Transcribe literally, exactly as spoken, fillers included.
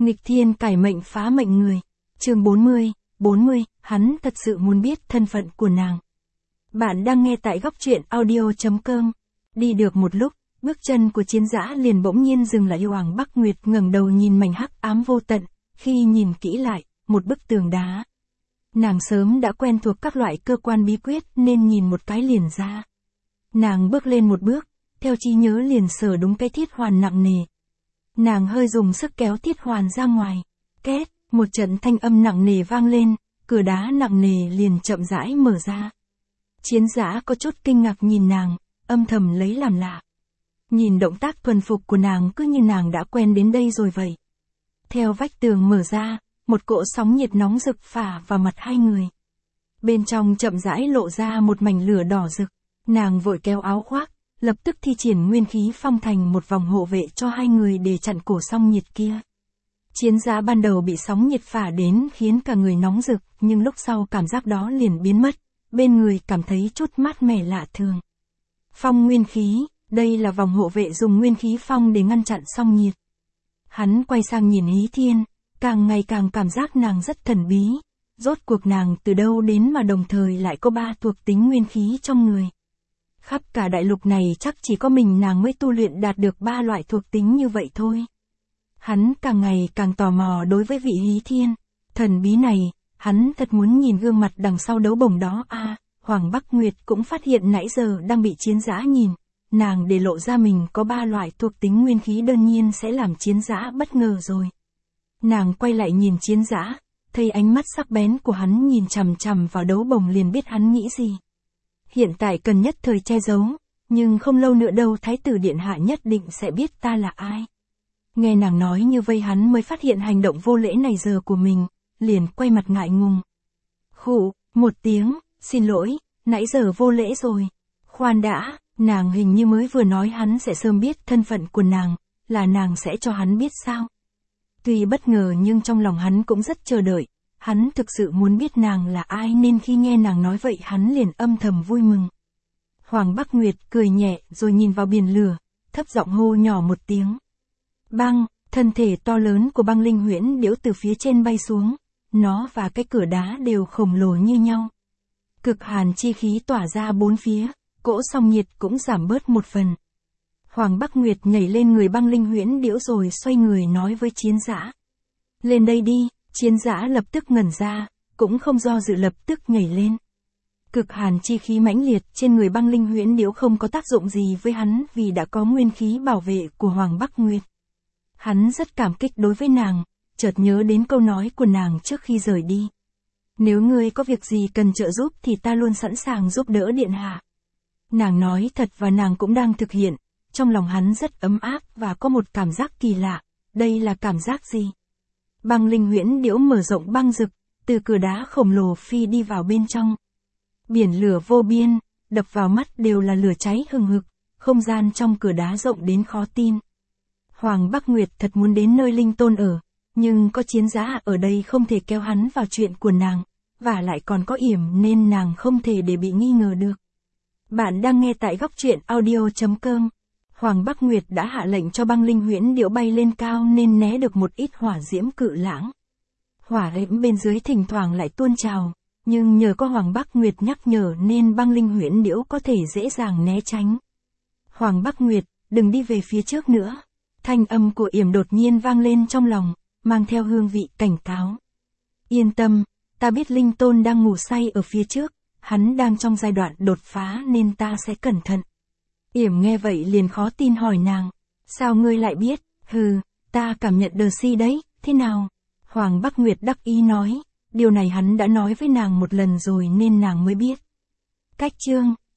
Nghịch thiên cải mệnh phá mệnh người. Chương bốn mươi, bốn mươi, hắn thật sự muốn biết thân phận của nàng. Bạn đang nghe tại góc truyện audio chấm com. Đi được một lúc, bước chân của Chiến Dã liền bỗng nhiên dừng lại. Hoàng Bắc Nguyệt ngẩng đầu nhìn mảnh hắc ám vô tận, khi nhìn kỹ lại, một bức tường đá. Nàng sớm đã quen thuộc các loại cơ quan bí quyết nên nhìn một cái liền ra. Nàng bước lên một bước, theo trí nhớ liền sờ đúng cái thiết hoàn nặng nề. Nàng hơi dùng sức kéo thiết hoàn ra ngoài. Két, một trận thanh âm nặng nề vang lên, cửa đá nặng nề liền chậm rãi mở ra. Chiến Dã có chút kinh ngạc nhìn nàng, âm thầm lấy làm lạ. Nhìn động tác thuần phục của nàng cứ như nàng đã quen đến đây rồi vậy. Theo vách tường mở ra, một cỗ sóng nhiệt nóng rực phả vào mặt hai người. Bên trong chậm rãi lộ ra một mảnh lửa đỏ rực. Nàng vội kéo áo khoác, lập tức thi triển nguyên khí phong thành một vòng hộ vệ cho hai người để chặn cổ sóng nhiệt kia. Chiến Dã ban đầu bị sóng nhiệt phả đến khiến cả người nóng rực, nhưng lúc sau cảm giác đó liền biến mất, bên người cảm thấy chút mát mẻ lạ thường. Phong nguyên khí, đây là vòng hộ vệ dùng nguyên khí phong để ngăn chặn sóng nhiệt. Hắn quay sang nhìn Ý Thiên, càng ngày càng cảm giác nàng rất thần bí, rốt cuộc nàng từ đâu đến mà đồng thời lại có ba thuộc tính nguyên khí trong người. Khắp cả đại lục này chắc chỉ có mình nàng mới tu luyện đạt được ba loại thuộc tính như vậy thôi. Hắn càng ngày càng tò mò đối với vị Ý Thiên, thần bí này, hắn thật muốn nhìn gương mặt đằng sau đấu bổng đó a. À, Hoàng Bắc Nguyệt cũng phát hiện nãy giờ đang bị Chiến Dã nhìn, nàng để lộ ra mình có ba loại thuộc tính nguyên khí đơn nhiên sẽ làm Chiến Dã bất ngờ rồi. Nàng quay lại nhìn Chiến Dã, thấy ánh mắt sắc bén của hắn nhìn chằm chằm vào đấu bổng liền biết hắn nghĩ gì. Hiện tại cần nhất thời che giấu, nhưng không lâu nữa đâu Thái tử Điện Hạ nhất định sẽ biết ta là ai. Nghe nàng nói như vây hắn mới phát hiện hành động vô lễ này giờ của mình, liền quay mặt ngại ngùng. Khụ, một tiếng, xin lỗi, nãy giờ vô lễ rồi. Khoan đã, nàng hình như mới vừa nói hắn sẽ sớm biết thân phận của nàng, là nàng sẽ cho hắn biết sao. Tuy bất ngờ nhưng trong lòng hắn cũng rất chờ đợi, hắn thực sự muốn biết nàng là ai nên khi nghe nàng nói vậy hắn liền âm thầm vui mừng. Hoàng Bắc Nguyệt cười nhẹ rồi nhìn vào biển lửa, thấp giọng hô nhỏ một tiếng. Băng, thân thể to lớn của Băng Linh Huyễn Điểu từ phía trên bay xuống, nó và cái cửa đá đều khổng lồ như nhau. Cực hàn chi khí tỏa ra bốn phía, cỗ sóng nhiệt cũng giảm bớt một phần. Hoàng Bắc Nguyệt nhảy lên người Băng Linh Huyễn Điểu rồi xoay người nói với Chiến Dã. Lên đây đi, Chiến Dã lập tức ngẩn ra, cũng không do dự lập tức nhảy lên. Cực hàn chi khí mãnh liệt trên người Băng Linh Huyễn Điểu không có tác dụng gì với hắn vì đã có nguyên khí bảo vệ của Hoàng Bắc Nguyệt. Hắn rất cảm kích đối với nàng, chợt nhớ đến câu nói của nàng trước khi rời đi. Nếu ngươi có việc gì cần trợ giúp thì ta luôn sẵn sàng giúp đỡ Điện Hạ. Nàng nói thật và nàng cũng đang thực hiện, trong lòng hắn rất ấm áp và có một cảm giác kỳ lạ, đây là cảm giác gì? Băng Linh Huyễn Điểu mở rộng băng rực, từ cửa đá khổng lồ phi đi vào bên trong. Biển lửa vô biên, đập vào mắt đều là lửa cháy hừng hực, không gian trong cửa đá rộng đến khó tin. Hoàng Bắc Nguyệt thật muốn đến nơi Linh Tôn ở, nhưng có Chiến Dã ở đây không thể kéo hắn vào chuyện của nàng, và lại còn có yểm nên nàng không thể để bị nghi ngờ được. Bạn đang nghe tại góc truyện audio chấm com. Hoàng Bắc Nguyệt đã hạ lệnh cho Băng Linh Huyễn Điểu bay lên cao nên né được một ít hỏa diễm cự lãng. Hỏa diễm bên dưới thỉnh thoảng lại tuôn trào, nhưng nhờ có Hoàng Bắc Nguyệt nhắc nhở nên Băng Linh Huyễn Điểu có thể dễ dàng né tránh. Hoàng Bắc Nguyệt, đừng đi về phía trước nữa. Thanh âm của yểm đột nhiên vang lên trong lòng, mang theo hương vị cảnh cáo. Yên tâm, ta biết Linh Tôn đang ngủ say ở phía trước, hắn đang trong giai đoạn đột phá nên ta sẽ cẩn thận. Yểm nghe vậy liền khó tin hỏi nàng, sao ngươi lại biết? Hừ, ta cảm nhận đờ si đấy, thế nào? Hoàng Bắc Nguyệt đắc ý nói, điều này hắn đã nói với nàng một lần rồi nên nàng mới biết. Cách chương